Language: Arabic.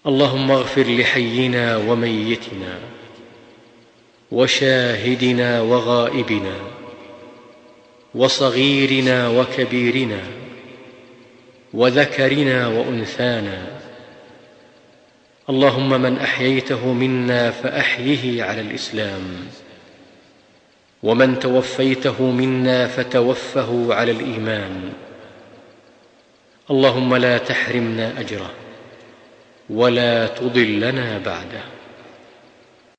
اللهم اغفر لحينا وميتنا وشاهدنا وغائبنا وصغيرنا وكبيرنا وذكرنا وأنثانا. اللهم من أحييته منا فأحيه على الإسلام، ومن توفيته منا فتوفه على الإيمان. اللهم لا تحرمنا أجره ولا تضلنا بعده.